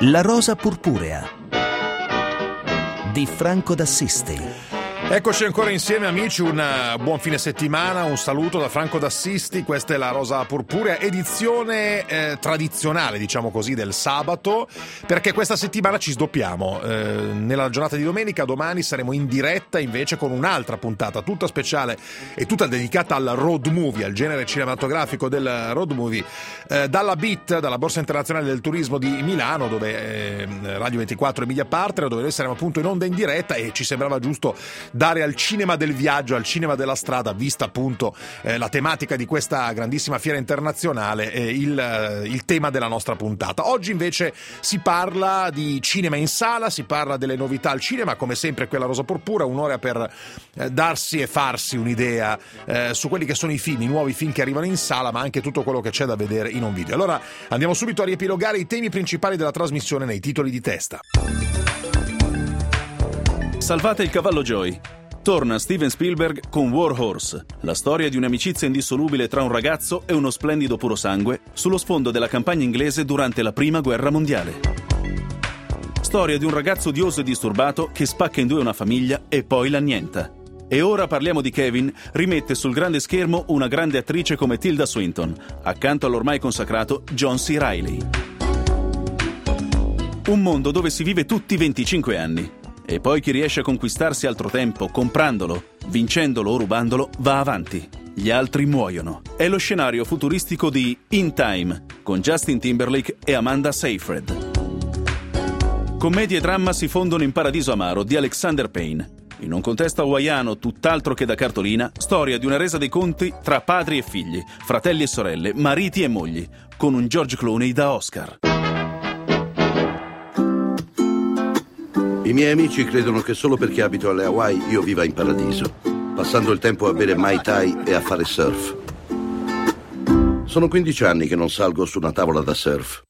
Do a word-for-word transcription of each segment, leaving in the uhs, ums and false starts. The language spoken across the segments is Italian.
La rosa purpurea di Franco d'Assisti. Eccoci ancora insieme amici, un buon fine settimana, un saluto da Franco d'Assisti. Questa è la Rosa Purpurea, edizione eh, tradizionale, diciamo così, del sabato, perché questa settimana ci sdoppiamo. Eh, nella giornata di domenica, domani, saremo in diretta invece con un'altra puntata tutta speciale e tutta dedicata al road movie, al genere cinematografico del road movie, eh, dalla B I T, dalla Borsa Internazionale del Turismo di Milano, dove eh, Radio ventiquattro è media partner, dove noi saremo appunto in onda in diretta, e ci sembrava giusto dare al cinema del viaggio, al cinema della strada, vista appunto eh, la tematica di questa grandissima fiera internazionale, eh, il, eh, il tema della nostra puntata. Oggi invece si parla di cinema in sala, si parla delle novità al cinema, come sempre qui alla Rosa Purpura, un'ora per eh, darsi e farsi un'idea eh, su quelli che sono i film, i nuovi film che arrivano in sala, ma anche tutto quello che c'è da vedere in un video. Allora andiamo subito a riepilogare i temi principali della trasmissione nei titoli di testa. Salvate il cavallo Joy. Torna Steven Spielberg con War Horse, la storia di un'amicizia indissolubile tra un ragazzo e uno splendido purosangue sullo sfondo della campagna inglese durante la Prima Guerra Mondiale. Storia di un ragazzo odioso e disturbato che spacca in due una famiglia e poi l'annienta. E ora parliamo di Kevin, rimette sul grande schermo una grande attrice come Tilda Swinton, accanto all'ormai consacrato John C. Reilly. Un mondo dove si vive tutti venticinque anni. E poi chi riesce a conquistarsi altro tempo, comprandolo, vincendolo o rubandolo, va avanti. Gli altri muoiono. È lo scenario futuristico di In Time, con Justin Timberlake e Amanda Seyfried. Commedia e dramma si fondono in Paradiso Amaro di Alexander Payne. In un contesto hawaiano tutt'altro che da cartolina, storia di una resa dei conti tra padri e figli, fratelli e sorelle, mariti e mogli, con un George Clooney da Oscar. I miei amici credono che solo perché abito alle Hawaii io viva in paradiso, passando il tempo a bere Mai Tai e a fare surf. Sono quindici anni che non salgo su una tavola da surf.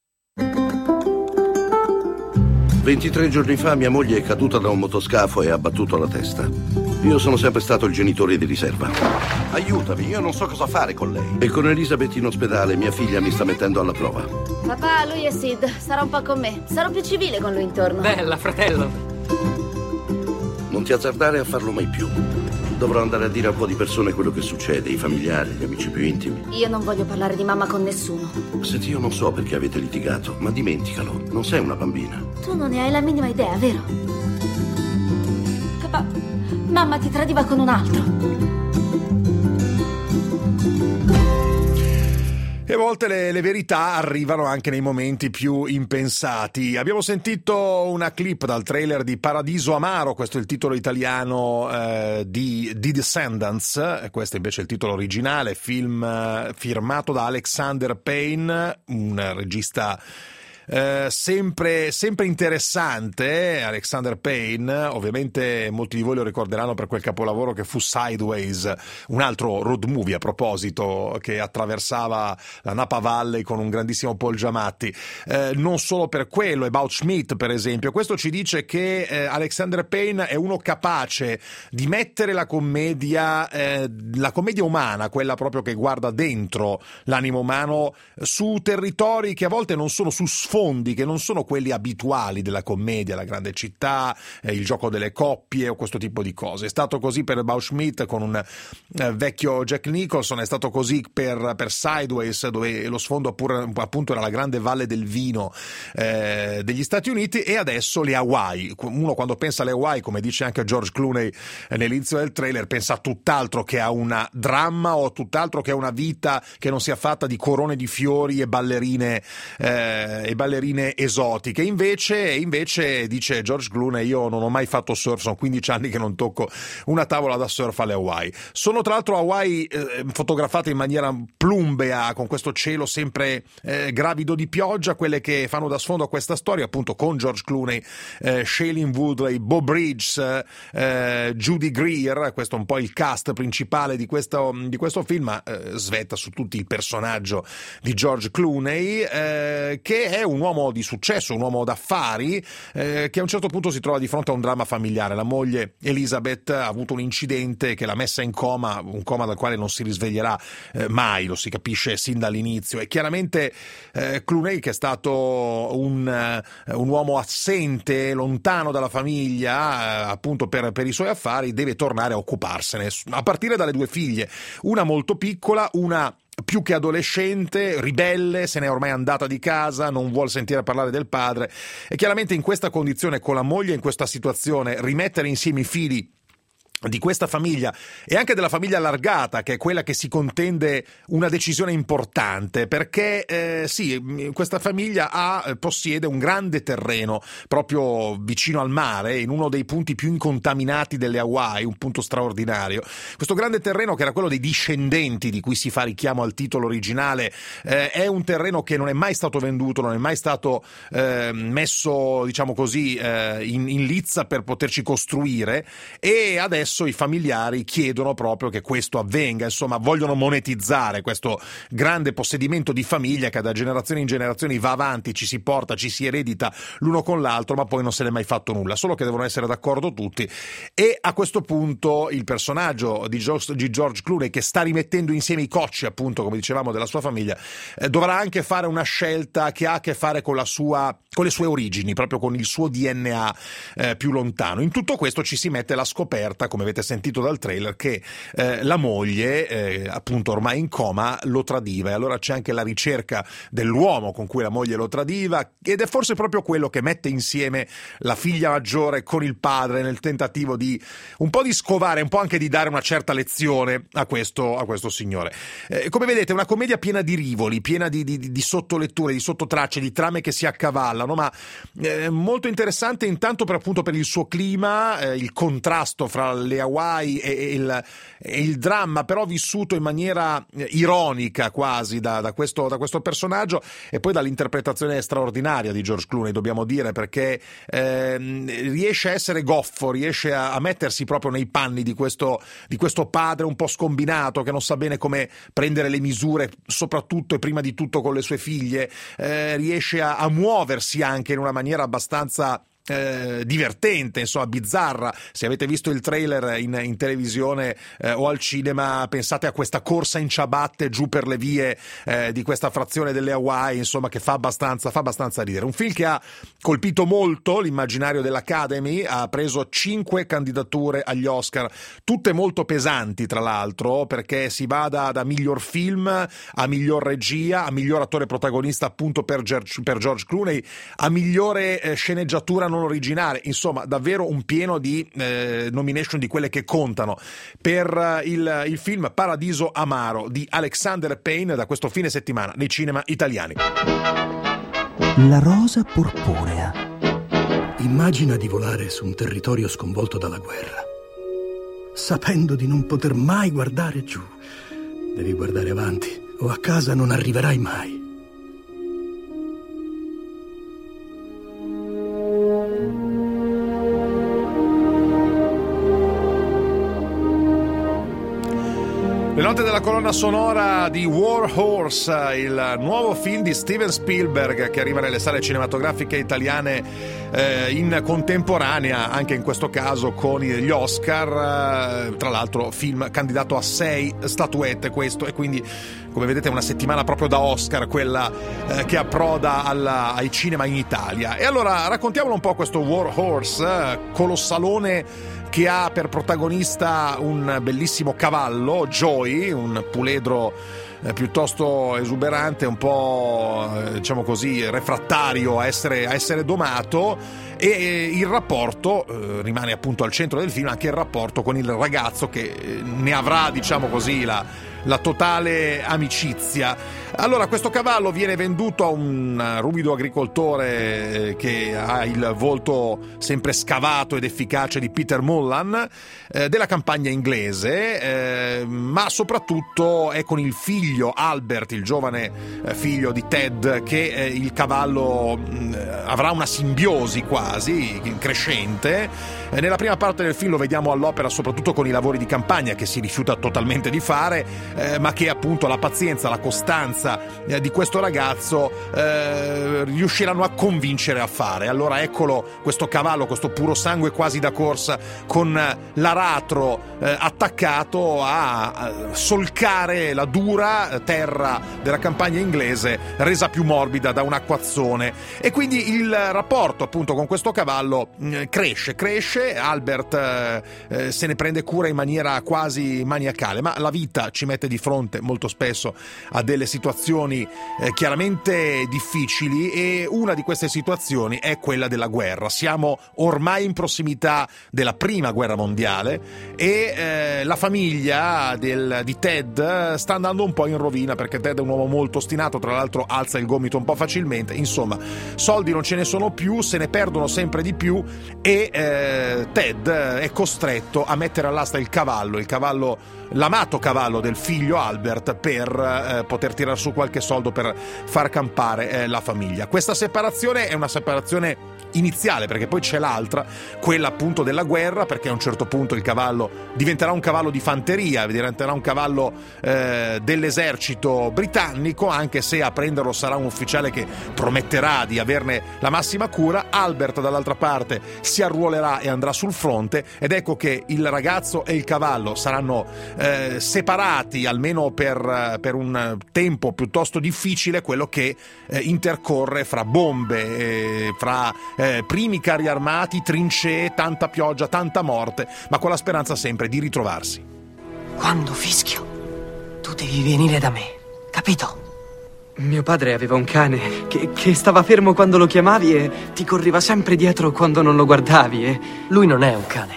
ventitré giorni fa mia moglie è caduta da un motoscafo e ha battuto la testa. Io sono sempre stato il genitore di riserva. Aiutami, io non so cosa fare con lei. E con Elisabeth in ospedale mia figlia mi sta mettendo alla prova. Papà, lui è Sid, sarà un po' con me. Sarò più civile con lui intorno. Bella, fratello. Non ti azzardare a farlo mai più. Dovrò andare a dire a un po' di persone quello che succede, i familiari, gli amici più intimi. Io non voglio parlare di mamma con nessuno. Senti, io non so perché avete litigato, ma dimenticalo, non sei una bambina. Tu non ne hai la minima idea, vero? Papà, mamma ti tradiva con un altro. E a volte le, le verità arrivano anche nei momenti più impensati. Abbiamo sentito una clip dal trailer di Paradiso Amaro, questo è il titolo italiano eh, di The Descendants, questo invece è il titolo originale, film eh, firmato da Alexander Payne, un regista Uh, sempre, sempre interessante, eh? Alexander Payne. Ovviamente molti di voi lo ricorderanno per quel capolavoro che fu Sideways, un altro road movie a proposito che attraversava la Napa Valley con un grandissimo Paul Giamatti. Uh, non solo per quello, About Schmidt per esempio. Questo ci dice che uh, Alexander Payne è uno capace di mettere la commedia, uh, la commedia umana, quella proprio che guarda dentro l'animo umano, su territori che a volte non sono su sfondi, che non sono quelli abituali della commedia, la grande città, eh, il gioco delle coppie o questo tipo di cose. È stato così per About Schmidt con un eh, vecchio Jack Nicholson, è stato così per, per Sideways, dove lo sfondo pure, appunto era la grande valle del vino eh, degli Stati Uniti, e adesso le Hawaii. Uno quando pensa alle Hawaii, come dice anche George Clooney eh, nell'inizio del trailer, pensa a tutt'altro che a una dramma o tutt'altro che a una vita che non sia fatta di corone di fiori e ballerine eh, e ballerine esotiche. Invece, invece dice George Clooney, io non ho mai fatto surf, sono quindici anni che non tocco una tavola da surf alle Hawaii. Sono tra l'altro Hawaii eh, fotografate in maniera plumbea, con questo cielo sempre eh, gravido di pioggia, quelle che fanno da sfondo a questa storia, appunto con George Clooney, eh, Shailene Woodley, Bo Bridges, eh, Judy Greer. Questo è un po' il cast principale di questo, di questo film, ma eh, svetta su tutti il personaggio di George Clooney, eh, che è un un uomo di successo, un uomo d'affari, eh, che a un certo punto si trova di fronte a un dramma familiare. La moglie Elizabeth ha avuto un incidente che l'ha messa in coma, un coma dal quale non si risveglierà eh, mai, lo si capisce sin dall'inizio. E chiaramente eh, Clooney, che è stato un, uh, un uomo assente, lontano dalla famiglia, uh, appunto per, per i suoi affari, deve tornare a occuparsene, a partire dalle due figlie, una molto piccola, una più che adolescente, ribelle, se n'è ormai andata di casa, non vuol sentire parlare del padre. E chiaramente in questa condizione, con la moglie in questa situazione, rimettere insieme i fili di questa famiglia e anche della famiglia allargata, che è quella che si contende una decisione importante, perché eh, sì, questa famiglia ha, possiede un grande terreno proprio vicino al mare, in uno dei punti più incontaminati delle Hawaii, un punto straordinario. Questo grande terreno, che era quello dei discendenti di cui si fa richiamo al titolo originale, eh, è un terreno che non è mai stato venduto, non è mai stato eh, messo, diciamo così, eh, in, in lizza per poterci costruire, e adesso i familiari chiedono proprio che questo avvenga, insomma vogliono monetizzare questo grande possedimento di famiglia che da generazione in generazione va avanti, ci si porta, ci si eredita l'uno con l'altro, ma poi non se n'è mai fatto nulla, solo che devono essere d'accordo tutti. E a questo punto il personaggio di George, di George Clooney, che sta rimettendo insieme i cocci, appunto, come dicevamo, della sua famiglia, eh, dovrà anche fare una scelta che ha a che fare con la sua, con le sue origini, proprio con il suo D N A eh, più lontano. In tutto questo ci si mette la scoperta, come avete sentito dal trailer, che eh, la moglie, eh, appunto ormai in coma, lo tradiva, e allora c'è anche la ricerca dell'uomo con cui la moglie lo tradiva, ed è forse proprio quello che mette insieme la figlia maggiore con il padre nel tentativo di un po' di scovare, un po' anche di dare una certa lezione a questo, a questo signore. Eh, come vedete è una commedia piena di rivoli, piena di, di, di sottoletture, di sottotracce, di trame che si accavallano, ma eh, molto interessante intanto per appunto per il suo clima, eh, il contrasto fra le Hawaii e, e, il, e il dramma, però vissuto in maniera ironica quasi da, da, questo, da questo personaggio, e poi dall'interpretazione straordinaria di George Clooney, dobbiamo dire, perché eh, riesce a essere goffo, riesce a, a mettersi proprio nei panni di questo, di questo padre un po' scombinato, che non sa bene come prendere le misure, soprattutto e prima di tutto con le sue figlie, eh, riesce a, a muoversi anche in una maniera abbastanza Eh, divertente, insomma bizzarra. Se avete visto il trailer in, in televisione eh, o al cinema, pensate a questa corsa in ciabatte giù per le vie eh, di questa frazione delle Hawaii, insomma, che fa abbastanza, fa abbastanza ridere. Un film che ha colpito molto l'immaginario dell'Academy, ha preso cinque candidature agli Oscar, tutte molto pesanti tra l'altro, perché si va da, da miglior film a miglior regia, a miglior attore protagonista appunto per George, per George Clooney, a migliore eh, sceneggiatura non originale, insomma davvero un pieno di eh, nomination di quelle che contano per il, il film Paradiso Amaro di Alexander Payne, da questo fine settimana nei cinema italiani. La rosa purpurea. Immagina di volare su un territorio sconvolto dalla guerra, sapendo di non poter mai guardare giù. Devi guardare avanti o a casa non arriverai mai. Le note della colonna sonora di War Horse, il nuovo film di Steven Spielberg che arriva nelle sale cinematografiche italiane eh, in contemporanea, anche in questo caso con gli Oscar, eh, tra l'altro film candidato a sei statuette questo, e quindi come vedete è una settimana proprio da Oscar quella eh, che approda alla, ai cinema in Italia. E allora raccontiamolo un po' questo War Horse, eh, colossalone che ha per protagonista un bellissimo cavallo, Joey, un puledro eh, piuttosto esuberante, un po' eh, diciamo così refrattario a essere, a essere domato, e eh, il rapporto eh, rimane appunto al centro del film, anche il rapporto con il ragazzo che eh, ne avrà, diciamo così, la, la totale amicizia. Allora questo cavallo viene venduto a un ruvido agricoltore che ha il volto sempre scavato ed efficace di Peter Mullan, eh, della campagna inglese, eh, ma soprattutto è con il figlio Albert, il giovane eh, figlio di Ted, che eh, il cavallo mh, avrà una simbiosi quasi crescente, Eh, nella prima parte del film lo vediamo all'opera soprattutto con i lavori di campagna che si rifiuta totalmente di fare, eh, ma che appunto la pazienza, la costanza eh, di questo ragazzo eh, riusciranno a convincere a fare. Allora eccolo questo cavallo, questo puro sangue quasi da corsa, con l'aratro eh, attaccato a, a solcare la dura terra della campagna inglese, resa più morbida da un acquazzone. E quindi il rapporto appunto con questo cavallo eh, cresce, cresce, Albert eh, eh, se ne prende cura in maniera quasi maniacale, ma la vita ci mette di fronte molto spesso a delle situazioni eh, chiaramente difficili, e una di queste situazioni è quella della guerra. Siamo ormai in prossimità della prima guerra mondiale e eh, la famiglia del, di Ted sta andando un po' in rovina, perché Ted è un uomo molto ostinato, tra l'altro alza il gomito un po' facilmente, insomma soldi non ce ne sono più, se ne perdono sempre di più, e eh, Ted è costretto a mettere all'asta il cavallo, il cavallo, l'amato cavallo del figlio Albert, per eh, poter tirar su qualche soldo per far campare eh, la famiglia. Questa separazione è una separazione iniziale, perché poi c'è l'altra, quella appunto della guerra, perché a un certo punto il cavallo diventerà un cavallo di fanteria, diventerà un cavallo eh, dell'esercito britannico, anche se a prenderlo sarà un ufficiale che prometterà di averne la massima cura. Albert dall'altra parte si arruolerà e andrà sul fronte, ed ecco che il ragazzo e il cavallo saranno eh, separati almeno per, per un tempo piuttosto difficile, quello che eh, intercorre fra bombe, eh, fra Eh, primi carri armati, trincee, tanta pioggia, tanta morte, ma con la speranza sempre di ritrovarsi. Quando fischio, tu devi venire da me, capito? Mio padre aveva un cane che, che stava fermo quando lo chiamavi e ti correva sempre dietro quando non lo guardavi e... Lui non è un cane,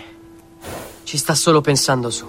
ci sta solo pensando su.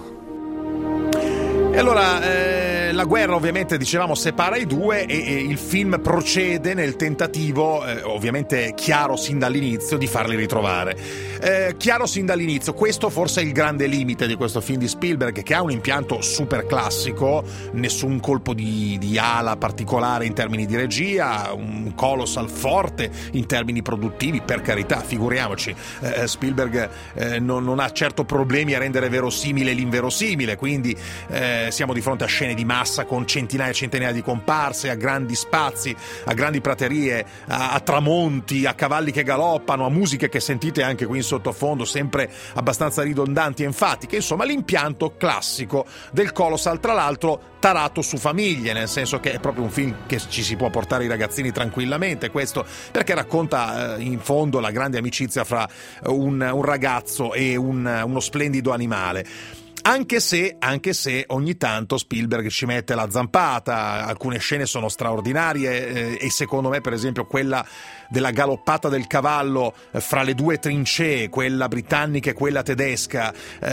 E allora eh, la guerra ovviamente, dicevamo, separa i due, e, e il film procede nel tentativo, eh, ovviamente chiaro sin dall'inizio, di farli ritrovare. Eh, chiaro sin dall'inizio, questo forse è il grande limite di questo film di Spielberg, che ha un impianto super classico, nessun colpo di, di ala particolare in termini di regia, un colossal forte in termini produttivi, per carità, figuriamoci. Eh, Spielberg eh, non, non ha certo problemi a rendere verosimile l'inverosimile, quindi eh, siamo di fronte a scene di massa con centinaia e centinaia di comparse, a grandi spazi, a grandi praterie, a, a tramonti, a cavalli che galoppano, a musiche che sentite anche qui in sottofondo, sempre abbastanza ridondanti e enfatiche. Insomma, l'impianto classico del Colossal, tra l'altro tarato su famiglie, nel senso che è proprio un film che ci si può portare i ragazzini tranquillamente, questo perché racconta eh, in fondo la grande amicizia fra un, un ragazzo e un, uno splendido animale. Anche se, anche se ogni tanto Spielberg ci mette la zampata, alcune scene sono straordinarie, eh, e secondo me per esempio quella della galoppata del cavallo eh, fra le due trincee, quella britannica e quella tedesca,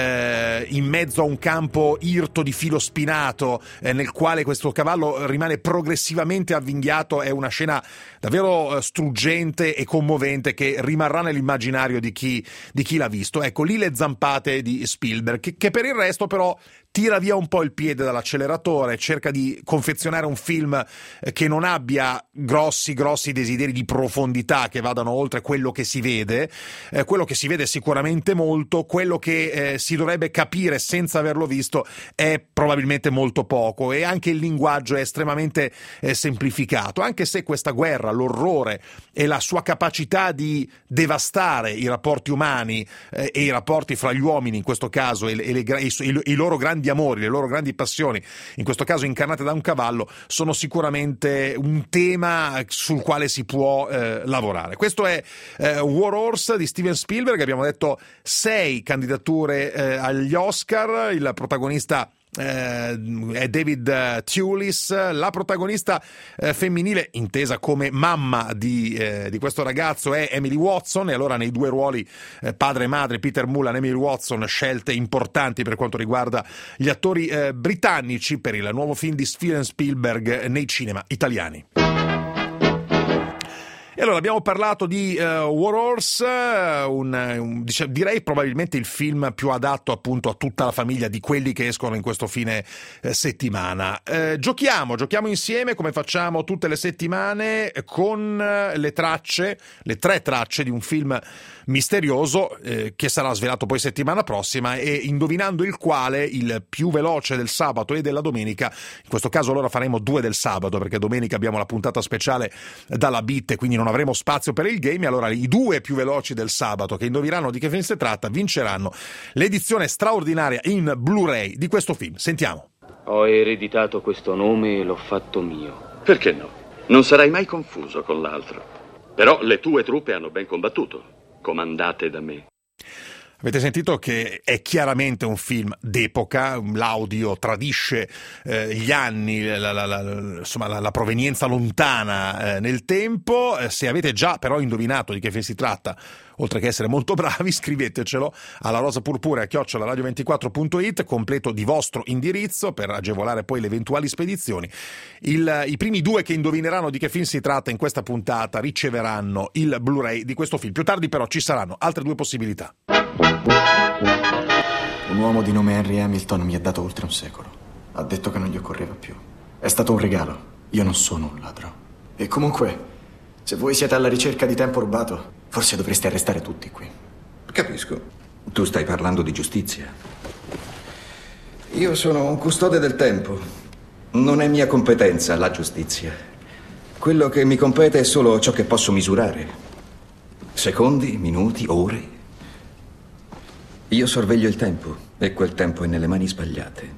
eh, in mezzo a un campo irto di filo spinato, eh, nel quale questo cavallo rimane progressivamente avvinghiato, è una scena davvero eh, struggente e commovente che rimarrà nell'immaginario di chi, di chi l'ha visto. Ecco, lì le zampate di Spielberg, che, che per il resto però tira via un po' il piede dall'acceleratore, cerca di confezionare un film che non abbia grossi grossi desideri di profondità che vadano oltre quello che si vede. Eh, quello che si vede sicuramente molto, quello che eh, si dovrebbe capire senza averlo visto è probabilmente molto poco, e anche il linguaggio è estremamente eh, semplificato, anche se questa guerra, l'orrore e la sua capacità di devastare i rapporti umani eh, e i rapporti fra gli uomini in questo caso, e, e, le, e i, i loro grandi amori, le loro grandi passioni, in questo caso incarnate da un cavallo, sono sicuramente un tema sul quale si può eh, lavorare. Questo è eh, War Horse di Steven Spielberg. Abbiamo detto sei candidature eh, agli Oscar. Il protagonista Eh, è David Thewlis, la protagonista eh, femminile, intesa come mamma di, eh, di questo ragazzo, è Emily Watson. E allora nei due ruoli eh, padre e madre, Peter Mullan e Emily Watson, scelte importanti per quanto riguarda gli attori eh, britannici per il nuovo film di Steven Spielberg nei cinema italiani. E allora abbiamo parlato di uh, War Horse, uh, un, un, dic- direi probabilmente il film più adatto appunto a tutta la famiglia di quelli che escono in questo fine eh, settimana. Eh, giochiamo, giochiamo insieme come facciamo tutte le settimane con uh, le tracce, le tre tracce di un film misterioso eh, che sarà svelato poi settimana prossima e indovinando il quale il più veloce del sabato e della domenica, in questo caso allora faremo due del sabato perché domenica abbiamo la puntata speciale dalla Beat e quindi non avremo spazio per il game, allora i due più veloci del sabato che indoviranno di che film si tratta vinceranno l'edizione straordinaria in Blu-ray di questo film. Sentiamo. Ho ereditato questo nome e l'ho fatto mio. Perché no? Non sarai mai confuso con l'altro. Però le tue truppe hanno ben combattuto, comandate da me. Avete sentito che è chiaramente un film d'epoca, l'audio tradisce eh, gli anni, la, la, la, insomma la, la provenienza lontana eh, nel tempo. Eh, se avete già però indovinato di che film si tratta, oltre che essere molto bravi, scrivetecelo alla rosapurpurea chiocciola radio ventiquattro punto it, completo di vostro indirizzo per agevolare poi le eventuali spedizioni. Il, I primi due che indovineranno di che film si tratta in questa puntata riceveranno il Blu-ray di questo film. Più tardi però ci saranno altre due possibilità. Un uomo di nome Henry Hamilton mi ha dato oltre un secolo. Ha detto che non gli occorreva più. È stato un regalo. Io non sono un ladro. E comunque, se voi siete alla ricerca di tempo rubato, forse dovreste arrestare tutti qui. Capisco. Tu stai parlando di giustizia. Io sono un custode del tempo. Non è mia competenza la giustizia. Quello che mi compete è solo ciò che posso misurare. Secondi, minuti, ore. Io sorveglio il tempo e quel tempo è nelle mani sbagliate.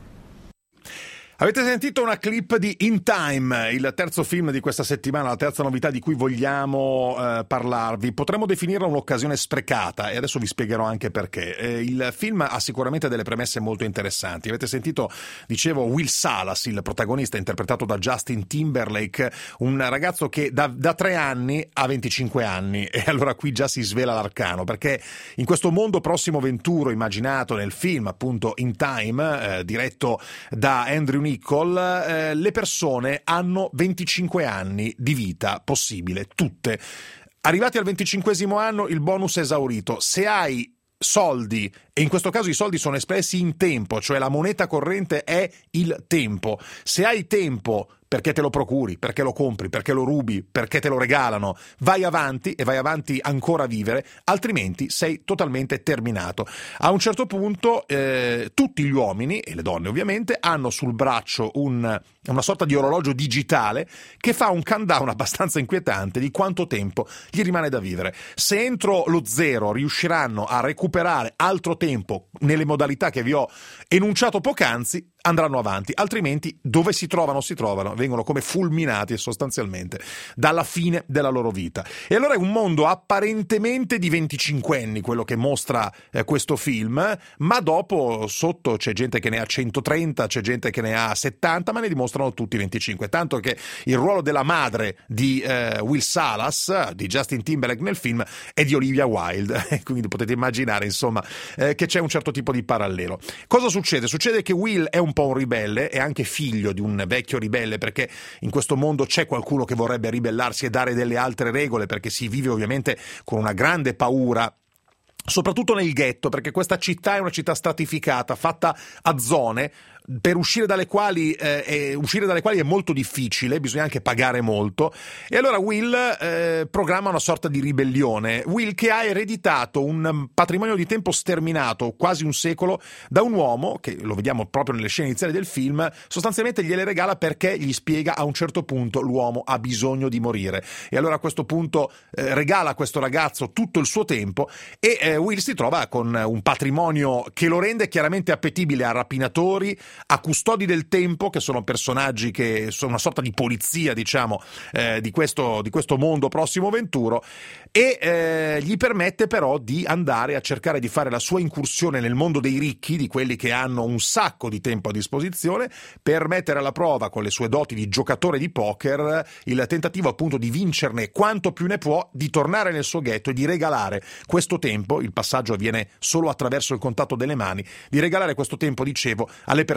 Avete sentito una clip di In Time, il terzo film di questa settimana, la terza novità di cui vogliamo eh, parlarvi. Potremmo definirla un'occasione sprecata e adesso vi spiegherò anche perché. Eh, il film ha sicuramente delle premesse molto interessanti. Avete sentito, dicevo, Will Salas, il protagonista interpretato da Justin Timberlake, un ragazzo che da, da tre anni ha venticinque anni e allora qui già si svela l'arcano perché in questo mondo prossimo venturo immaginato nel film appunto In Time, eh, diretto da Andrew Niccol, eh, le persone hanno venticinque anni di vita possibile, tutte. Arrivati al venticinquesimo anno il bonus è esaurito. Se hai soldi, e in questo caso i soldi sono espressi in tempo, cioè la moneta corrente è il tempo. Se hai tempo perché te lo procuri, perché lo compri, perché lo rubi, perché te lo regalano, vai avanti e vai avanti ancora a vivere, altrimenti sei totalmente terminato. A un certo punto eh, tutti gli uomini, e le donne ovviamente, hanno sul braccio un, una sorta di orologio digitale che fa un countdown abbastanza inquietante di quanto tempo gli rimane da vivere. Se entro lo zero riusciranno a recuperare altro tempo nelle modalità che vi ho enunciato poc'anzi, andranno avanti, altrimenti dove si trovano si trovano, vengono come fulminati sostanzialmente dalla fine della loro vita. E allora è un mondo apparentemente di venticinquenni quello che mostra eh, questo film, ma dopo sotto c'è gente che ne ha centotrenta, c'è gente che ne ha settanta, ma ne dimostrano tutti venticinque, tanto che il ruolo della madre di eh, Will Salas, di Justin Timberlake nel film, è di Olivia Wilde, quindi potete immaginare insomma eh, che c'è un certo tipo di parallelo. Cosa succede? Succede che Will è un po' un ribelle, è anche figlio di un vecchio ribelle perché in questo mondo c'è qualcuno che vorrebbe ribellarsi e dare delle altre regole perché si vive ovviamente con una grande paura, soprattutto nel ghetto, perché questa città è una città stratificata, fatta a zone per uscire dalle quali eh, è, uscire dalle quali è molto difficile, bisogna anche pagare molto, e allora Will eh, programma una sorta di ribellione. Will che ha ereditato un patrimonio di tempo sterminato, quasi un secolo, da un uomo, che lo vediamo proprio nelle scene iniziali del film, sostanzialmente gliele regala perché gli spiega a un certo punto l'uomo ha bisogno di morire, e allora a questo punto eh, regala a questo ragazzo tutto il suo tempo e eh, Will si trova con un patrimonio che lo rende chiaramente appetibile a rapinatori, a custodi del tempo, che sono personaggi che sono una sorta di polizia, diciamo, eh, di questo, di questo mondo prossimo venturo, e eh, gli permette però di andare a cercare di fare la sua incursione nel mondo dei ricchi, di quelli che hanno un sacco di tempo a disposizione, per mettere alla prova con le sue doti di giocatore di poker il tentativo appunto di vincerne quanto più ne può, di tornare nel suo ghetto e di regalare questo tempo, il passaggio avviene solo attraverso il contatto delle mani, di regalare questo tempo, dicevo, alle persone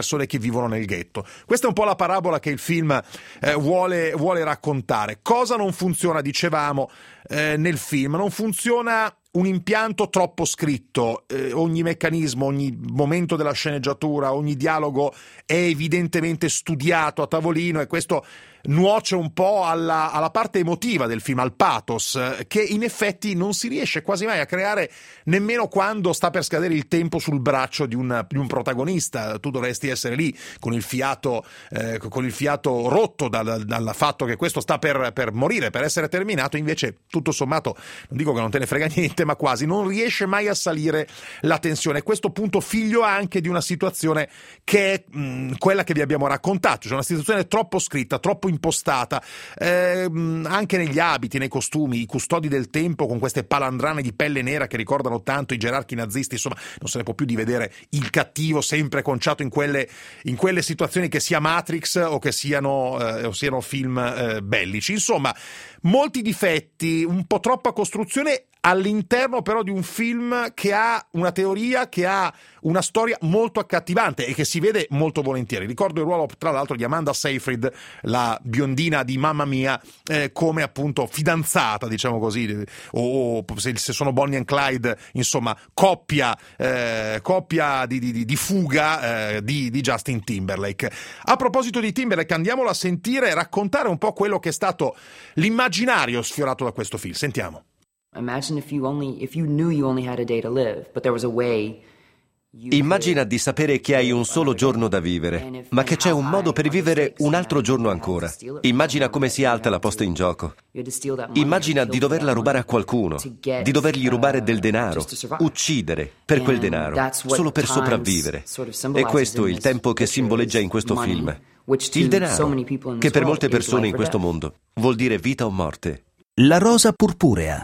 persone che vivono nel ghetto. Questa è un po' la parabola che il film eh, vuole, vuole raccontare. Cosa non funziona, dicevamo, eh, nel film? Non funziona un impianto troppo scritto, eh, ogni meccanismo, ogni momento della sceneggiatura, ogni dialogo è evidentemente studiato a tavolino, e questo nuoce un po' alla, alla parte emotiva del film, al pathos, che in effetti non si riesce quasi mai a creare nemmeno quando sta per scadere il tempo sul braccio di un, di un protagonista. Tu dovresti essere lì con il fiato, eh, con il fiato rotto dal, dal fatto che questo sta per, per morire, per essere terminato. Invece, tutto sommato, non dico che non te ne frega niente, ma quasi non riesce mai a salire la tensione. Questo punto figlio anche di una situazione che è mh, quella che vi abbiamo raccontato, cioè una situazione troppo scritta, troppo impostata, eh, anche negli abiti, nei costumi, i custodi del tempo con queste palandrane di pelle nera che ricordano tanto i gerarchi nazisti. Insomma, non se ne può più di vedere il cattivo sempre conciato in quelle, in quelle situazioni, che sia Matrix o che siano, eh, o siano film eh, bellici. Insomma, molti difetti, un po' troppa costruzione all'interno però di un film che ha una teoria, che ha una storia molto accattivante e che si vede molto volentieri. Ricordo il ruolo, tra l'altro, di Amanda Seyfried, la biondina di Mamma Mia, eh, come appunto fidanzata, diciamo così, o, o se, se sono Bonnie and Clyde, insomma, coppia, eh, coppia di, di, di fuga eh, di, di Justin Timberlake. A proposito di Timberlake, andiamolo a sentire raccontare un po' quello che è stato l'immaginario sfiorato da questo film. Sentiamo. Imagine if you only if you knew you only had a day to live, but there was a way. Immagina di sapere che hai un solo giorno da vivere, ma che c'è un modo per vivere un altro giorno ancora. Immagina come si alta la posta in gioco. Immagina di doverla rubare a qualcuno, di dovergli rubare del denaro, uccidere per quel denaro, solo per sopravvivere. E questo è il tempo che simboleggia in questo film. Il denaro, che per molte persone in questo mondo vuol dire vita o morte. La rosa purpurea.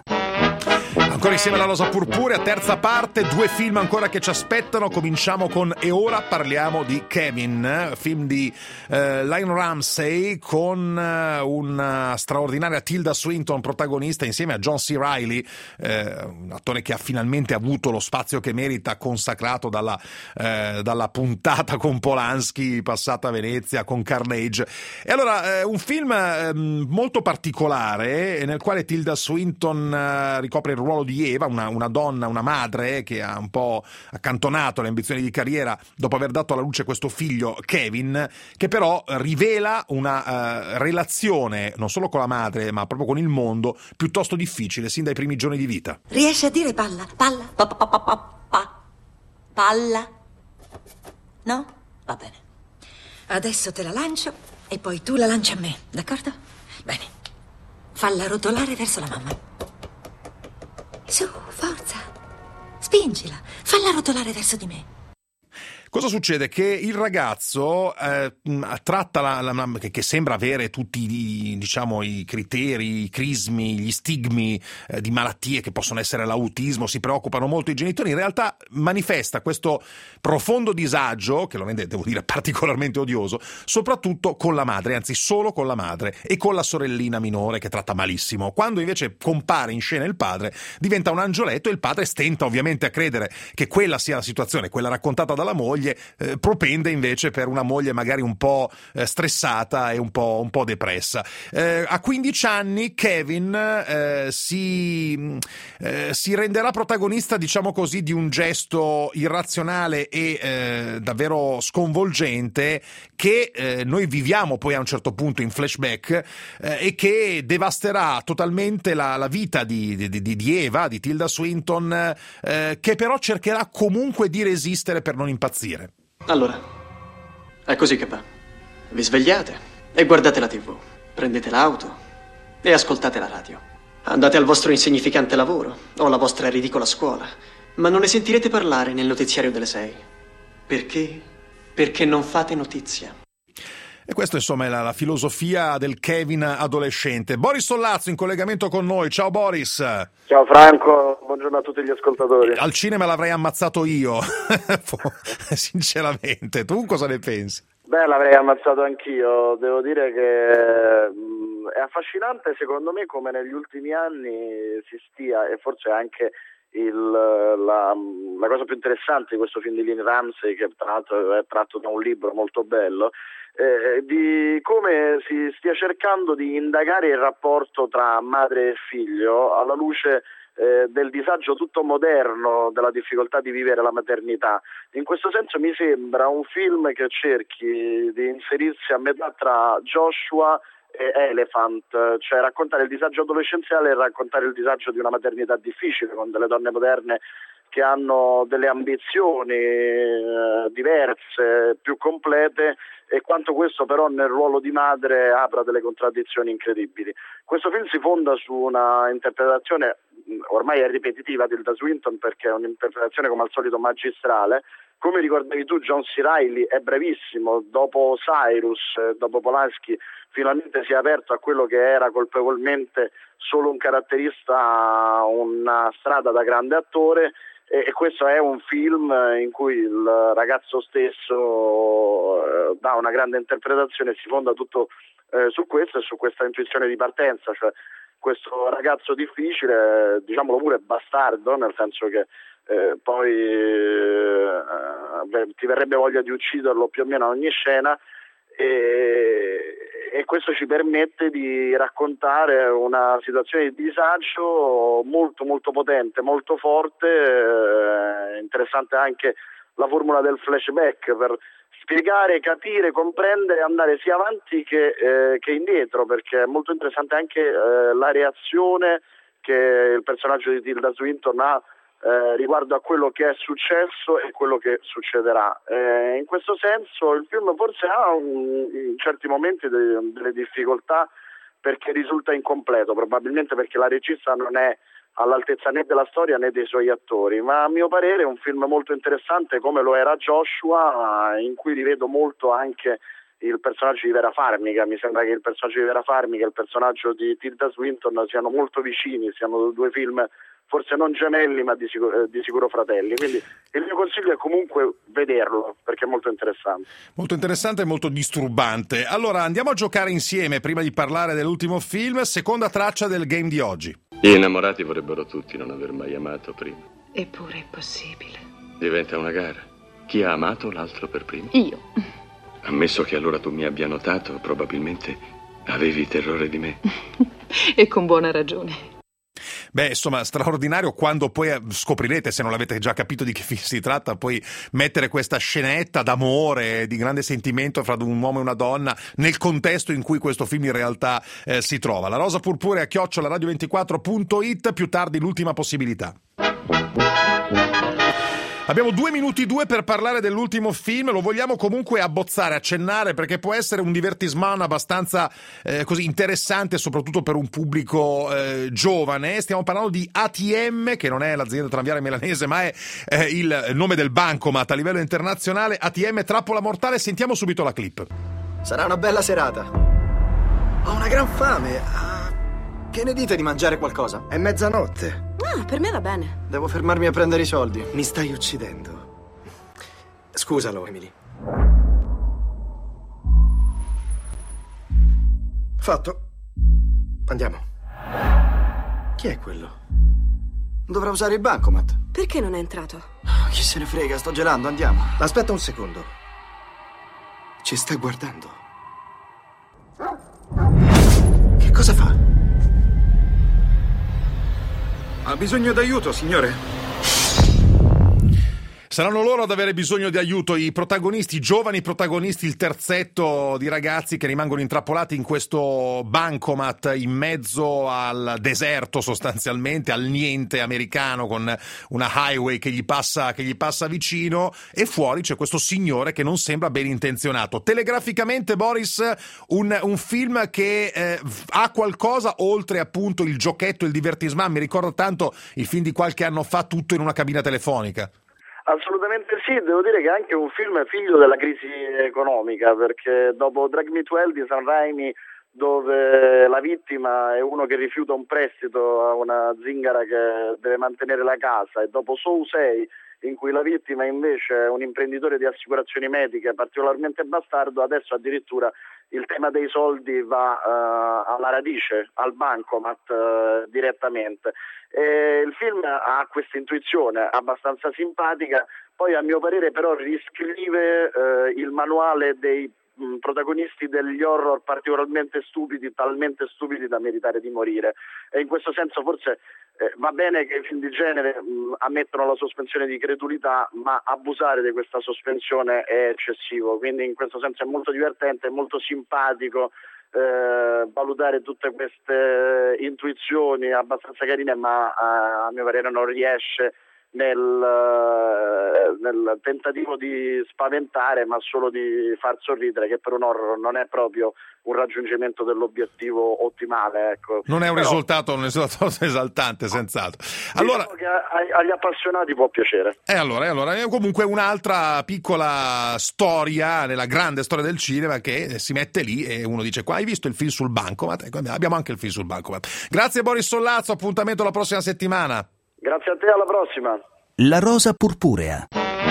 Ancora insieme alla Rosa Purpurea, terza parte, due film ancora che ci aspettano. Cominciamo con E ora parliamo di Kevin, film di eh, Lionel Ramsey con eh, una straordinaria Tilda Swinton protagonista insieme a John C. Reilly, eh, un attore che ha finalmente avuto lo spazio che merita, consacrato dalla, eh, dalla puntata con Polanski passata a Venezia con Carnage. E allora eh, un film eh, molto particolare nel quale Tilda Swinton eh, ricopre il ruolo di Eva, una, una donna, una madre che ha un po' accantonato le ambizioni di carriera dopo aver dato alla luce questo figlio Kevin, che però rivela una uh, relazione non solo con la madre ma proprio con il mondo piuttosto difficile sin dai primi giorni di vita. Riesci a dire palla? Palla? Pa, pa, pa, pa, pa. Palla? No? Va bene. Adesso te la lancio e poi tu la lanci a me, d'accordo? Bene. Falla rotolare verso la mamma. Su, forza. Spingila. Falla rotolare verso di me. Cosa succede? Che il ragazzo eh, tratta la, la, che, che sembra avere tutti i, diciamo, i criteri, i crismi, gli stigmi eh, di malattie che possono essere l'autismo, si preoccupano molto i genitori, in realtà manifesta questo profondo disagio, che lo rende, devo dire, particolarmente odioso, soprattutto con la madre, anzi solo con la madre e con la sorellina minore che tratta malissimo. Quando invece compare in scena il padre, diventa un angioletto e il padre stenta ovviamente a credere che quella sia la situazione, quella raccontata dalla moglie. Eh, propende invece per una moglie magari un po' eh, stressata e un po', un po' depressa. Eh, a quindici anni Kevin eh, si, eh, si renderà protagonista, diciamo così, di un gesto irrazionale e eh, davvero sconvolgente che eh, noi viviamo poi a un certo punto in flashback eh, e che devasterà totalmente la, la vita di, di, di, di Eva, di Tilda Swinton, eh, che però cercherà comunque di resistere per non impazzire. Allora, è così che va. Vi svegliate e guardate la tivù, prendete l'auto e ascoltate la radio. Andate al vostro insignificante lavoro o alla vostra ridicola scuola, ma non ne sentirete parlare nel notiziario delle sei. Perché? Perché non fate notizia. E questa insomma è la, la filosofia del Kevin adolescente. Boris Sollazzo in collegamento con noi. Ciao Boris. Ciao Franco, buongiorno a tutti gli ascoltatori. Al cinema l'avrei ammazzato io, sinceramente. Tu cosa ne pensi? Beh, l'avrei ammazzato anch'io. Devo dire che mh, è affascinante secondo me come negli ultimi anni si stia, e forse anche il, la, la cosa più interessante di questo film di Lynn Ramsey, che tra l'altro è tratto da un libro molto bello, eh, di come si stia cercando di indagare il rapporto tra madre e figlio alla luce eh, del disagio tutto moderno, della difficoltà di vivere la maternità. In questo senso mi sembra un film che cerchi di inserirsi a metà tra Joshua e Elephant, cioè raccontare il disagio adolescenziale e raccontare il disagio di una maternità difficile, con delle donne moderne che hanno delle ambizioni eh, diverse, più complete, e quanto questo però nel ruolo di madre apra delle contraddizioni incredibili. Questo film si fonda su una interpretazione, ormai è ripetitiva, di Tilda Swinton, perché è un'interpretazione come al solito magistrale. Come ricordavi tu, John C. Reilly è bravissimo, dopo Cyrus, dopo Polanski, finalmente si è aperto a quello che era colpevolmente solo un caratterista, una strada da grande attore, e questo è un film in cui il ragazzo stesso eh, dà una grande interpretazione, si fonda tutto eh, su questo e su questa intuizione di partenza, cioè questo ragazzo difficile, diciamolo pure bastardo, nel senso che eh, poi eh, ti verrebbe voglia di ucciderlo più o meno a ogni scena, e, e questo ci permette di raccontare una situazione di disagio molto molto potente, molto forte. Eh, interessante anche la formula del flashback per spiegare, capire, comprendere, andare sia avanti che, eh, che indietro, perché è molto interessante anche eh, la reazione che il personaggio di Tilda Swinton ha Eh, riguardo a quello che è successo e quello che succederà. Eh, in questo senso il film forse ha un, in certi momenti de, delle difficoltà, perché risulta incompleto, probabilmente perché la regista non è all'altezza né della storia né dei suoi attori, ma a mio parere è un film molto interessante, come lo era Joshua, in cui rivedo molto anche il personaggio di Vera Farmiga. Mi sembra che il personaggio di Vera Farmiga e il personaggio di Tilda Swinton siano molto vicini, siano due film forse non gemelli ma di sicuro, eh, di sicuro fratelli, quindi il mio consiglio è comunque vederlo, perché è molto interessante. Molto interessante e molto disturbante. Allora andiamo a giocare insieme prima di parlare dell'ultimo film, seconda traccia del game di oggi. Gli innamorati vorrebbero tutti non aver mai amato prima. Eppure è possibile. Diventa una gara. Chi ha amato l'altro per primo? Io. Ammesso che allora tu mi abbia notato, probabilmente avevi terrore di me. E con buona ragione. Beh, insomma, straordinario quando poi scoprirete, se non l'avete già capito di che film si tratta, poi mettere questa scenetta d'amore, di grande sentimento fra un uomo e una donna nel contesto in cui questo film in realtà eh, si trova. La rosa purpurea chiocciola radio ventiquattro punto it, più tardi l'ultima possibilità. Abbiamo due minuti due per parlare dell'ultimo film, lo vogliamo comunque abbozzare, accennare, perché può essere un divertissement abbastanza eh, così interessante, soprattutto per un pubblico eh, giovane. Stiamo parlando di A T M, che non è l'azienda tranviaria milanese, ma è eh, il nome del bancomat a livello internazionale. A T M Trappola Mortale, sentiamo subito la clip. Sarà una bella serata. Ho una gran fame. Ah, che ne dite di mangiare qualcosa? È mezzanotte. Ah, per me va bene. Devo fermarmi a prendere i soldi. Mi stai uccidendo. Scusalo, Emily. Fatto. Andiamo. Chi è quello? Dovrà usare il bancomat. Perché non è entrato? Chi se ne frega, sto gelando, andiamo. Aspetta un secondo. Ci sta guardando. Che cosa fa? Ha bisogno d'aiuto, signore? Saranno loro ad avere bisogno di aiuto, i protagonisti, i giovani protagonisti, il terzetto di ragazzi che rimangono intrappolati in questo bancomat in mezzo al deserto, sostanzialmente, al niente americano, con una highway che gli passa, che gli passa vicino, e fuori c'è questo signore che non sembra ben intenzionato. Telegraficamente, Boris, un, un film che eh, ha qualcosa oltre appunto il giochetto, il divertissement. Mi ricordo tanto il film di qualche anno fa, Tutto in una cabina telefonica. Assolutamente sì, devo dire che è anche un film figlio della crisi economica, perché dopo Drag Me to Hell di Sam Raimi, dove la vittima è uno che rifiuta un prestito a una zingara che deve mantenere la casa, e dopo Saw sei, in cui la vittima invece è un imprenditore di assicurazioni mediche particolarmente bastardo, adesso addirittura il tema dei soldi va uh, alla radice, al bancomat uh, direttamente. E il film ha questa intuizione abbastanza simpatica, poi a mio parere però riscrive uh, il manuale dei mh, protagonisti degli horror particolarmente stupidi, talmente stupidi da meritare di morire, e in questo senso forse Eh, va bene che i film di genere mh, ammettono la sospensione di credulità, ma abusare di questa sospensione è eccessivo, quindi in questo senso è molto divertente, è molto simpatico eh, valutare tutte queste intuizioni abbastanza carine, ma a, a mio parere non riesce nel, nel tentativo di spaventare, ma solo di far sorridere, che per un horror non è proprio un raggiungimento dell'obiettivo ottimale, ecco. Non è un Però, risultato, un risultato esaltante, senz'altro. Allora, diciamo che ai, agli appassionati può piacere. E allora, e allora, è comunque un'altra piccola storia nella grande storia del cinema che si mette lì e uno dice: qua hai visto il film sul bancomat? Ecco, abbiamo anche il film sul bancomat. Grazie Boris Sollazzo, appuntamento la prossima settimana. Grazie a te, alla prossima. La rosa purpurea.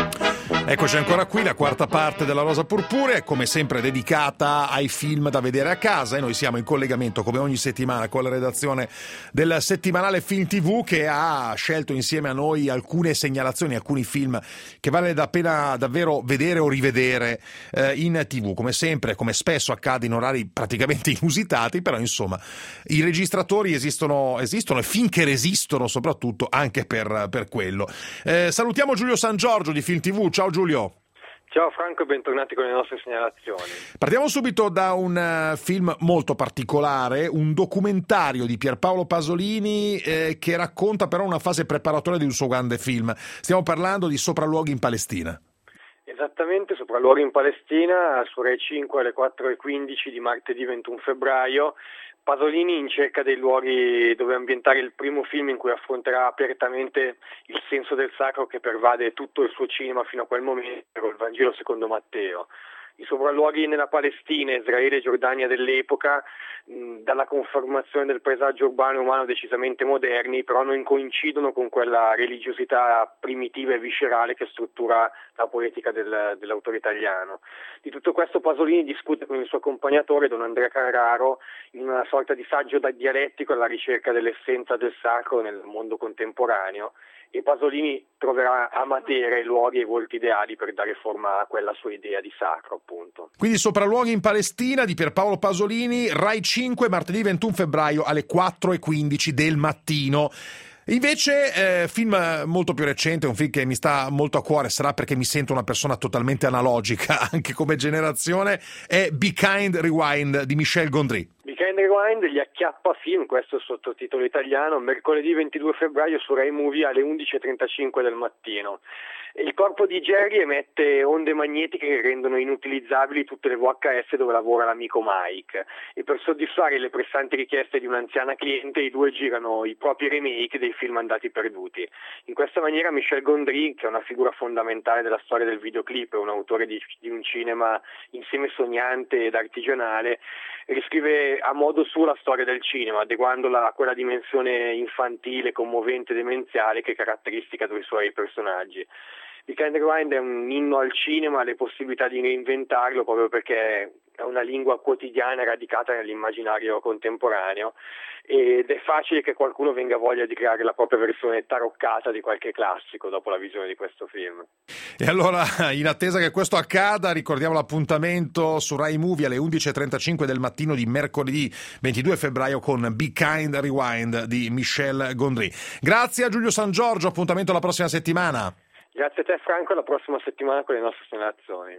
Eccoci ancora qui, la quarta parte della Rosa Purpurea, come sempre dedicata ai film da vedere a casa, e noi siamo in collegamento come ogni settimana con la redazione del settimanale Film tivù, che ha scelto insieme a noi alcune segnalazioni, alcuni film che vale la pena davvero vedere o rivedere eh, in tivù, come sempre, come spesso accade in orari praticamente inusitati, però insomma i registratori esistono, esistono e finché resistono soprattutto anche per, per quello. Eh, salutiamo Giulio San Giorgio di Film tivù. Ciao Giulio. Ciao Franco e bentornati con le nostre segnalazioni. Partiamo subito da un uh, film molto particolare, un documentario di Pierpaolo Pasolini eh, che racconta però una fase preparatoria di un suo grande film. Stiamo parlando di Sopralluoghi in Palestina. Esattamente, Sopralluoghi in Palestina, su Rai cinque alle quattro e quindici di martedì ventuno febbraio. Pasolini in cerca dei luoghi dove ambientare il primo film in cui affronterà apertamente il senso del sacro che pervade tutto il suo cinema fino a quel momento, il Vangelo secondo Matteo. I sopralluoghi nella Palestina, Israele e Giordania dell'epoca, mh, dalla conformazione del paesaggio urbano e umano decisamente moderni, però non coincidono con quella religiosità primitiva e viscerale che struttura la poetica del, dell'autore italiano. Di tutto questo Pasolini discute con il suo accompagnatore Don Andrea Carraro in una sorta di saggio da dialettico alla ricerca dell'essenza del sacro nel mondo contemporaneo, e Pasolini troverà a Matera i luoghi e i volti ideali per dare forma a quella sua idea di sacro, appunto. Quindi Sopralluoghi in Palestina di Pierpaolo Pasolini, Rai cinque, martedì ventuno febbraio alle quattro e quindici del mattino. Invece, eh, film molto più recente, un film che mi sta molto a cuore, sarà perché mi sento una persona totalmente analogica anche come generazione, è Be Kind Rewind di Michel Gondry. Be Kind Rewind, gli acchiappa film, questo è il sottotitolo italiano, mercoledì ventidue febbraio su Rai Movie alle undici e trentacinque del mattino. Il corpo di Jerry emette onde magnetiche che rendono inutilizzabili tutte le V H S dove lavora l'amico Mike, e per soddisfare le pressanti richieste di un'anziana cliente i due girano i propri remake dei film andati perduti. In questa maniera Michel Gondry, che è una figura fondamentale della storia del videoclip e un autore di, di un cinema insieme sognante ed artigianale, riscrive a modo suo la storia del cinema, adeguandola a quella dimensione infantile, commovente e demenziale che è caratteristica dei suoi personaggi. Be Kind Rewind è un inno al cinema, alle possibilità di reinventarlo, proprio perché è una lingua quotidiana radicata nell'immaginario contemporaneo, ed è facile che qualcuno venga voglia di creare la propria versione taroccata di qualche classico dopo la visione di questo film. E allora, in attesa che questo accada, ricordiamo l'appuntamento su Rai Movie alle undici e trentacinque del mattino di mercoledì ventidue febbraio con Be Kind Rewind di Michel Gondry. Grazie a Giulio San Giorgio, appuntamento la prossima settimana. Grazie a te Franco, alla prossima settimana con le nostre segnalazioni.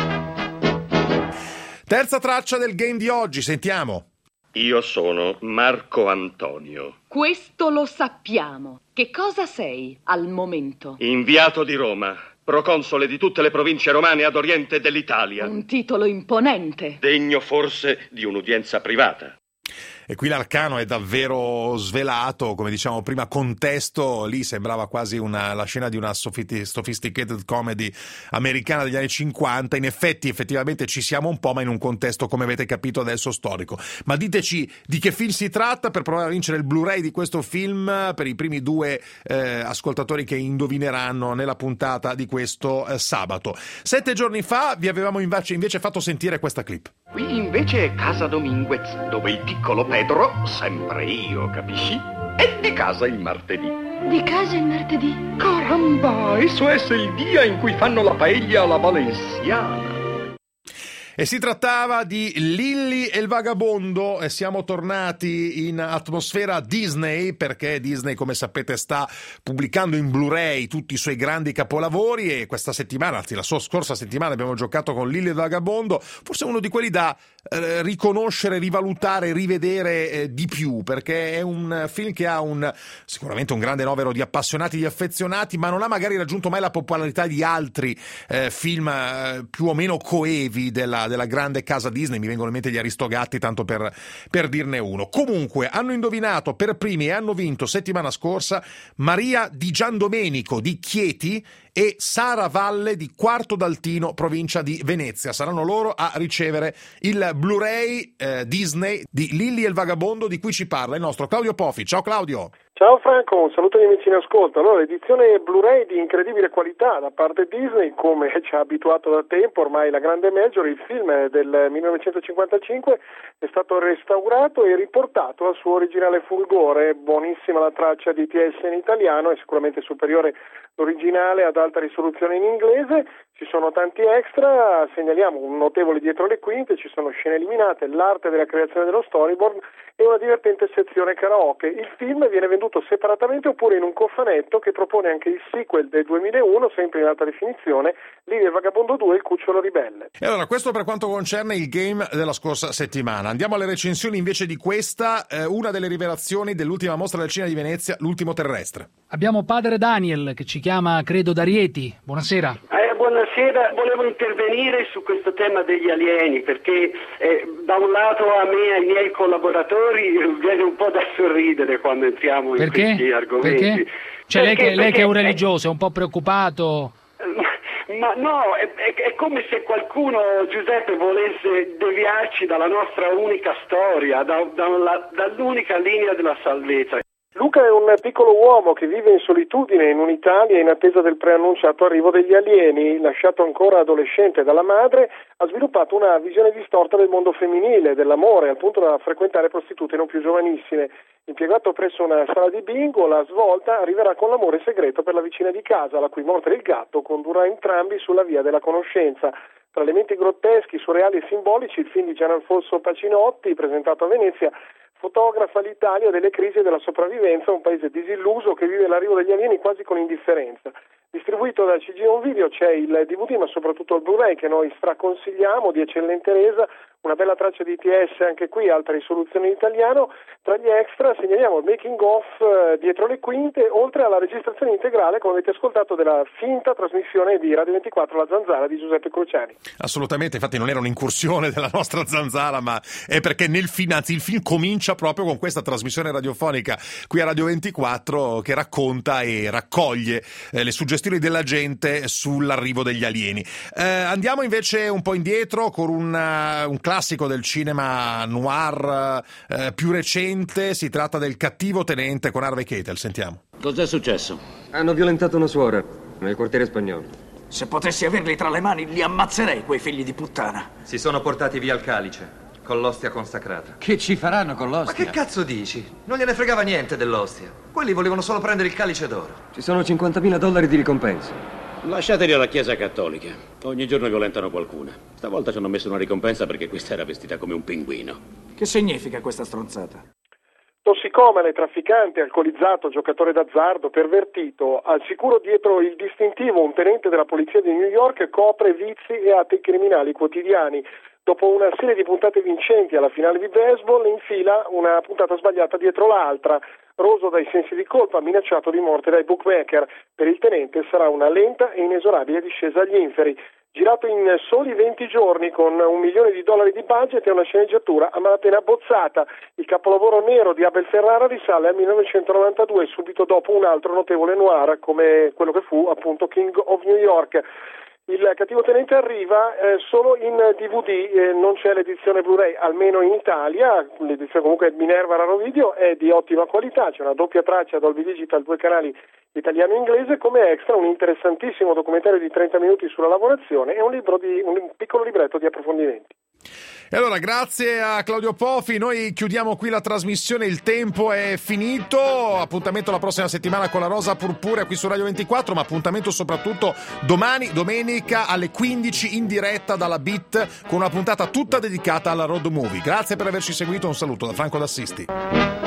Terza traccia del game di oggi, sentiamo. Io sono Marco Antonio. Questo lo sappiamo. Che cosa sei al momento? Inviato di Roma, proconsole di tutte le province romane ad oriente dell'Italia. Un titolo imponente. Degno forse di un'udienza privata. E qui l'arcano è davvero svelato, come diciamo prima, contesto, lì sembrava quasi una, la scena di una sophisticated comedy americana degli anni cinquanta, in effetti effettivamente ci siamo un po', ma in un contesto, come avete capito adesso, storico. Ma diteci di che film si tratta per provare a vincere il Blu-ray di questo film per i primi due eh, ascoltatori che indovineranno nella puntata di questo eh, sabato. Sette giorni fa vi avevamo invece, invece fatto sentire questa clip. Qui invece è casa Dominguez, dove il piccolo Pedro, sempre io, capisci? È di casa il martedì. Di casa il martedì? Caramba, esso è il dia in cui fanno la paella alla valenziana. E si trattava di Lilli e il vagabondo, e siamo tornati in atmosfera Disney, perché Disney, come sapete, sta pubblicando in Blu-ray tutti i suoi grandi capolavori, e questa settimana, anzi la scorsa settimana, abbiamo giocato con Lilli e il vagabondo, forse uno di quelli da eh, riconoscere, rivalutare, rivedere eh, di più, perché è un film che ha un sicuramente un grande novero di appassionati, di affezionati, ma non ha magari raggiunto mai la popolarità di altri eh, film eh, più o meno coevi della della grande casa Disney. Mi vengono in mente gli Aristogatti, tanto per, per dirne uno. Comunque hanno indovinato per primi e hanno vinto settimana scorsa Maria di Giandomenico di Chieti e Sara Valle di Quarto d'Altino, provincia di Venezia. Saranno loro a ricevere il Blu-ray eh, Disney di Lilli e il vagabondo, di cui ci parla il nostro Claudio Pofi. Ciao Claudio. Ciao Franco, un saluto agli amici in ascolto. Allora, l'edizione Blu-ray di incredibile qualità da parte Disney, come ci ha abituato da tempo ormai la grande major. Il film del millenovecentocinquantacinque è stato restaurato e riportato al suo originale fulgore. Buonissima la traccia di T S in italiano, è sicuramente superiore l'originale ad alta risoluzione in inglese. Ci sono tanti extra, segnaliamo un notevole dietro le quinte, ci sono scene eliminate, l'arte della creazione dello storyboard e una divertente sezione karaoke. Il film viene venduto separatamente oppure in un cofanetto che propone anche il sequel del duemilauno, sempre in alta definizione, Lilli e il vagabondo due, il cucciolo ribelle. E allora, questo per quanto concerne il game della scorsa settimana. Andiamo alle recensioni invece di questa, eh, una delle rivelazioni dell'ultima mostra del cinema di Venezia, L'ultimo terrestre. Abbiamo padre Daniel che ci chiama, credo, da Rieti. Buonasera. Eh, buonasera, volevo intervenire su questo tema degli alieni, perché eh, da un lato a me e ai miei collaboratori viene un po' da sorridere quando entriamo in perché? questi argomenti. Perché? Cioè perché, lei, che, lei che è un perché, religioso, è un po' preoccupato? Ma no, è, è, è come se qualcuno, Giuseppe, volesse deviarci dalla nostra unica storia, da, da la, dall'unica linea della salvezza. Luca è un piccolo uomo che vive in solitudine in un'Italia in attesa del preannunciato arrivo degli alieni. Lasciato ancora adolescente dalla madre, ha sviluppato una visione distorta del mondo femminile, dell'amore, al punto da frequentare prostitute non più giovanissime. Impiegato presso una sala di bingo, la svolta arriverà con l'amore segreto per la vicina di casa, la cui morte del gatto condurrà entrambi sulla via della conoscenza. Tra elementi grotteschi, surreali e simbolici, il film di Gianalfonso Pacinotti, presentato a Venezia, fotografa l'Italia delle crisi e della sopravvivenza, un paese disilluso che vive l'arrivo degli alieni quasi con indifferenza. Distribuito da C G Home Video c'è il D V D, ma soprattutto il Blu-ray che noi straconsigliamo, di eccellente resa, una bella traccia di T S anche qui, alta risoluzione in italiano. Tra gli extra segnaliamo il making of eh, dietro le quinte, oltre alla registrazione integrale, come avete ascoltato, della finta trasmissione di Radio ventiquattro La Zanzara di Giuseppe Cruciani. Assolutamente, infatti non era un'incursione della nostra Zanzara, ma è perché nel film, anzi il film comincia proprio con questa trasmissione radiofonica qui a Radio ventiquattro che racconta e raccoglie eh, le suggestioni della gente sull'arrivo degli alieni. Eh, andiamo invece un po' indietro con un, uh, un classico del cinema noir uh, più recente. Si tratta del Cattivo tenente con Harvey Keitel. Sentiamo. Cos'è successo? Hanno violentato una suora nel quartiere spagnolo. Se potessi averli tra le mani li ammazzerei, quei figli di puttana. Si sono portati via il calice con l'ostia consacrata. Che ci faranno con l'ostia? Ma che cazzo dici? Non gliene fregava niente dell'ostia. Quelli volevano solo prendere il calice d'oro. Ci sono cinquantamila dollari di ricompensa. Lasciateli alla Chiesa Cattolica. Ogni giorno violentano qualcuna. Stavolta ci hanno messo una ricompensa perché questa era vestita come un pinguino. Che significa questa stronzata? Tossicomane, trafficante, alcolizzato, giocatore d'azzardo, pervertito, al sicuro dietro il distintivo un tenente della polizia di New York copre vizi e atti criminali quotidiani. Dopo una serie di puntate vincenti alla finale di baseball, infila una puntata sbagliata dietro l'altra. Roso dai sensi di colpa, minacciato di morte dai bookmaker. Per il tenente sarà una lenta e inesorabile discesa agli inferi. Girato in soli venti giorni con un milione di dollari di budget e una sceneggiatura a malapena abbozzata. Il capolavoro nero di Abel Ferrara risale al millenovecentonovantadue, subito dopo un altro notevole noir come quello che fu appunto King of New York. Il Cattivo tenente arriva eh, solo in D V D, eh, non c'è l'edizione Blu-ray, almeno in Italia. L'edizione comunque Minerva Raro Video è di ottima qualità, c'è una doppia traccia Dolby Digital, due canali italiano e inglese, come extra un interessantissimo documentario di trenta minuti sulla lavorazione e un libro di un piccolo libretto di approfondimenti. E allora, grazie a Claudio Pofi, noi chiudiamo qui la trasmissione, il tempo è finito, appuntamento la prossima settimana con la Rosa Purpurea qui su Radio ventiquattro, ma appuntamento soprattutto domani, domenica alle quindici in diretta dalla B I T con una puntata tutta dedicata alla road movie. Grazie per averci seguito, un saluto da Franco D'Assisti.